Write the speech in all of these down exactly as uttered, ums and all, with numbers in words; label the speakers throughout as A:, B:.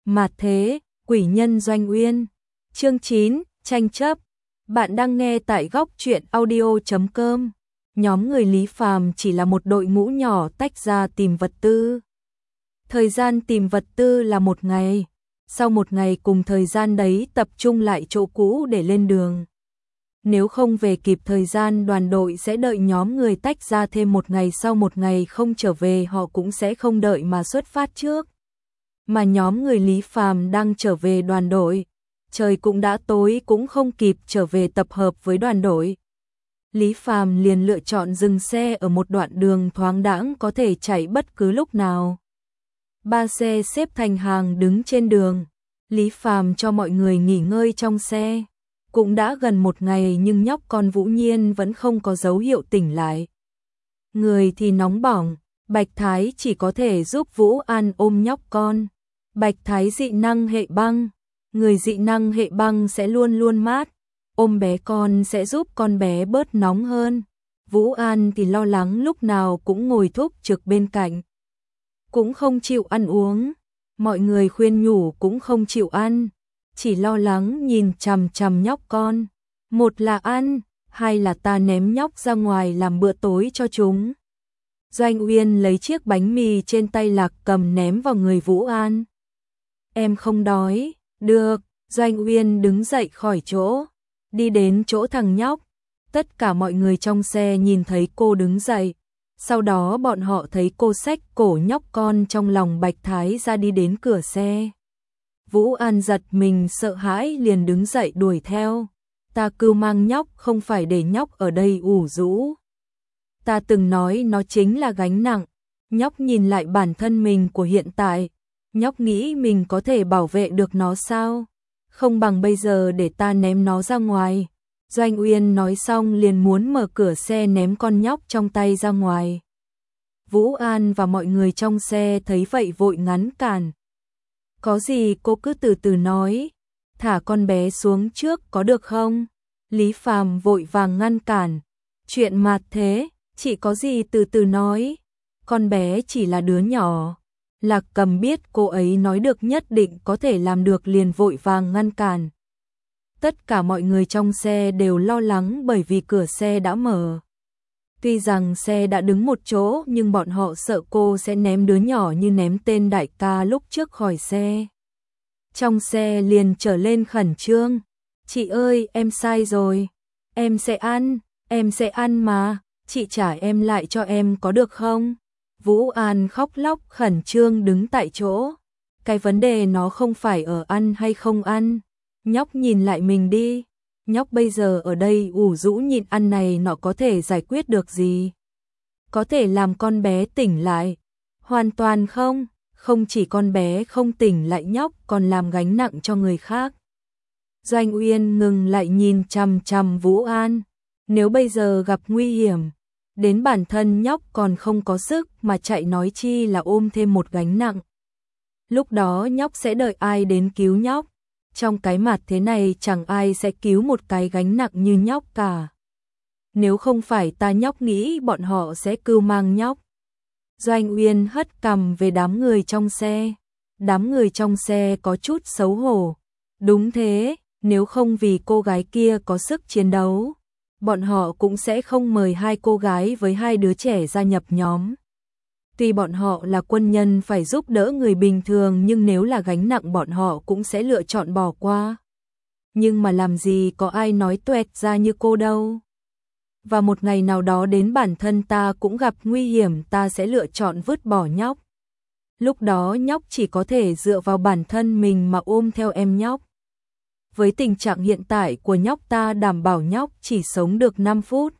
A: Mạt thế, quỷ nhân Doanh Uyên. Chương chín, tranh chấp. Bạn đang nghe tại góc truyện audio chấm com. Nhóm người Lý Phàm chỉ là một đội ngũ nhỏ tách ra tìm vật tư. Thời gian tìm vật tư là một ngày. Sau một ngày cùng thời gian đấy tập trung lại chỗ cũ để lên đường. Nếu không về kịp thời gian, đoàn đội sẽ đợi nhóm người tách ra thêm một ngày, sau một ngày không trở về họ cũng sẽ không đợi mà xuất phát trước. Mà nhóm người Lý Phàm đang trở về đoàn đội, trời cũng đã tối cũng không kịp trở về tập hợp với đoàn đội. Lý Phàm liền lựa chọn dừng xe ở một đoạn đường thoáng đãng có thể chạy bất cứ lúc nào. Ba xe xếp thành hàng đứng trên đường, Lý Phàm cho mọi người nghỉ ngơi trong xe. Cũng đã gần một ngày nhưng nhóc con Vũ Nhiên vẫn không có dấu hiệu tỉnh lại. Người thì nóng bỏng, Bạch Thái chỉ có thể giúp Vũ An ôm nhóc con. Bạch Thái dị năng hệ băng, người dị năng hệ băng sẽ luôn luôn mát, ôm bé con sẽ giúp con bé bớt nóng hơn. Vũ An thì lo lắng lúc nào cũng ngồi thúc trực bên cạnh. Cũng không chịu ăn uống, mọi người khuyên nhủ cũng không chịu ăn. Chỉ lo lắng nhìn chằm chằm nhóc con. Một là ăn, hai là ta ném nhóc ra ngoài làm bữa tối cho chúng. Doanh Uyên lấy chiếc bánh mì trên tay Lạc Cầm ném vào người Vũ An. Em không đói, được. Doanh Uyên đứng dậy khỏi chỗ, đi đến chỗ thằng nhóc. Tất cả mọi người trong xe nhìn thấy cô đứng dậy. Sau đó bọn họ thấy cô xách cổ nhóc con trong lòng Bạch Thái ra đi đến cửa xe. Vũ An giật mình sợ hãi liền đứng dậy đuổi theo. Ta cưu mang nhóc không phải để nhóc ở đây ủ rũ. Ta từng nói nó chính là gánh nặng. Nhóc nhìn lại bản thân mình của hiện tại. Nhóc nghĩ mình có thể bảo vệ được nó sao? Không bằng bây giờ để ta ném nó ra ngoài. Doanh Uyên nói xong liền muốn mở cửa xe ném con nhóc trong tay ra ngoài. Vũ An và mọi người trong xe thấy vậy vội ngăn cản. Có gì cô cứ từ từ nói, thả con bé xuống trước có được không? Lý Phàm vội vàng ngăn cản. Chuyện mạt thế, chị có gì từ từ nói, con bé chỉ là đứa nhỏ. Lạc Cầm biết cô ấy nói được nhất định có thể làm được liền vội vàng ngăn cản. Tất cả mọi người trong xe đều lo lắng bởi vì cửa xe đã mở. Tuy rằng xe đã đứng một chỗ nhưng bọn họ sợ cô sẽ ném đứa nhỏ như ném tên đại ca lúc trước khỏi xe. Trong xe liền trở lên khẩn trương. Chị ơi, em sai rồi. Em sẽ ăn, em sẽ ăn mà. Chị trả em lại cho em có được không? Vũ An khóc lóc khẩn trương đứng tại chỗ. Cái vấn đề nó không phải ở ăn hay không ăn. Nhóc nhìn lại mình đi. Nhóc bây giờ ở đây ủ rũ nhịn ăn này nọ có thể giải quyết được gì? Có thể làm con bé tỉnh lại. Hoàn toàn không, không chỉ con bé không tỉnh lại nhóc còn làm gánh nặng cho người khác. Doanh Uyên ngừng lại nhìn chằm chằm Vũ An. Nếu bây giờ gặp nguy hiểm, đến bản thân nhóc còn không có sức mà chạy nói chi là ôm thêm một gánh nặng. Lúc đó nhóc sẽ đợi ai đến cứu nhóc? Trong cái mặt thế này chẳng ai sẽ cứu một cái gánh nặng như nhóc cả. Nếu không phải ta nhóc nghĩ bọn họ sẽ cưu mang nhóc. Doanh Uyên hất cằm về đám người trong xe. Đám người trong xe có chút xấu hổ. Đúng thế, nếu không vì cô gái kia có sức chiến đấu, bọn họ cũng sẽ không mời hai cô gái với hai đứa trẻ gia nhập nhóm. Tuy bọn họ là quân nhân phải giúp đỡ người bình thường nhưng nếu là gánh nặng bọn họ cũng sẽ lựa chọn bỏ qua. Nhưng mà làm gì có ai nói tuẹt ra như cô đâu. Và một ngày nào đó đến bản thân ta cũng gặp nguy hiểm ta sẽ lựa chọn vứt bỏ nhóc. Lúc đó nhóc chỉ có thể dựa vào bản thân mình mà ôm theo em nhóc. Với tình trạng hiện tại của nhóc ta đảm bảo nhóc chỉ sống được năm phút.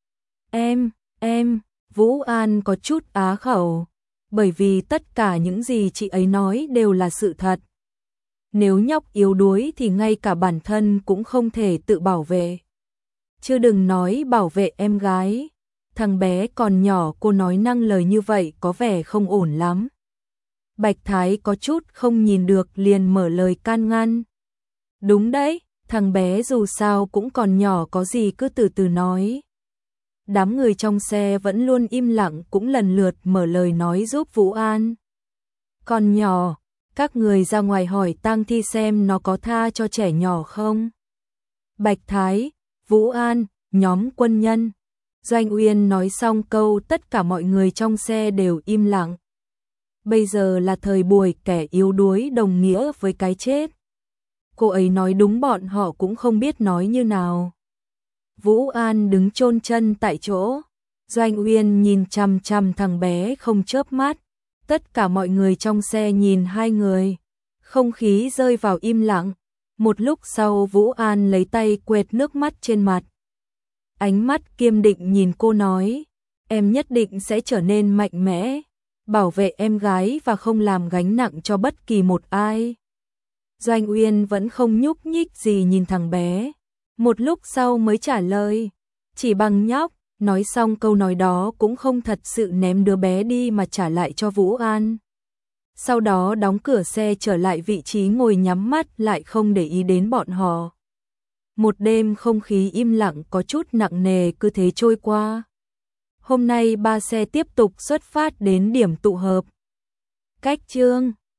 A: Em, em... Vũ An có chút á khẩu, bởi vì tất cả những gì chị ấy nói đều là sự thật. Nếu nhóc yếu đuối thì ngay cả bản thân cũng không thể tự bảo vệ. Chứ đừng nói bảo vệ em gái, thằng bé còn nhỏ cô nói năng lời như vậy có vẻ không ổn lắm. Bạch Thái có chút không nhìn được liền mở lời can ngăn. Đúng đấy, thằng bé dù sao cũng còn nhỏ có gì cứ từ từ nói. Đám người trong xe vẫn luôn im lặng cũng lần lượt mở lời nói giúp Vũ An. Còn nhỏ, các người ra ngoài hỏi tang thi xem nó có tha cho trẻ nhỏ không. Bạch Thái, Vũ An, nhóm quân nhân. Doanh Uyên nói xong câu tất cả mọi người trong xe đều im lặng. Bây giờ là thời buổi kẻ yếu đuối đồng nghĩa với cái chết. Cô ấy nói đúng, bọn họ cũng không biết nói như nào. Vũ An đứng chôn chân tại chỗ. Doanh Uyên nhìn chằm chằm thằng bé không chớp mắt. Tất cả mọi người trong xe nhìn hai người. Không khí rơi vào im lặng. Một lúc sau Vũ An lấy tay quệt nước mắt trên mặt. Ánh mắt kiên định nhìn cô nói, em nhất định sẽ trở nên mạnh mẽ, bảo vệ em gái và không làm gánh nặng cho bất kỳ một ai. Doanh Uyên vẫn không nhúc nhích gì nhìn thằng bé. Một lúc sau mới trả lời, chỉ bằng nhóc. Nói xong câu nói đó cũng không thật sự ném đứa bé đi mà trả lại cho Vũ An. Sau đó đóng cửa xe trở lại vị trí ngồi nhắm mắt lại không để ý đến bọn họ. Một đêm không khí im lặng có chút nặng nề cứ thế trôi qua. Hôm nay ba xe tiếp tục xuất phát đến điểm tụ hợp. Cách chương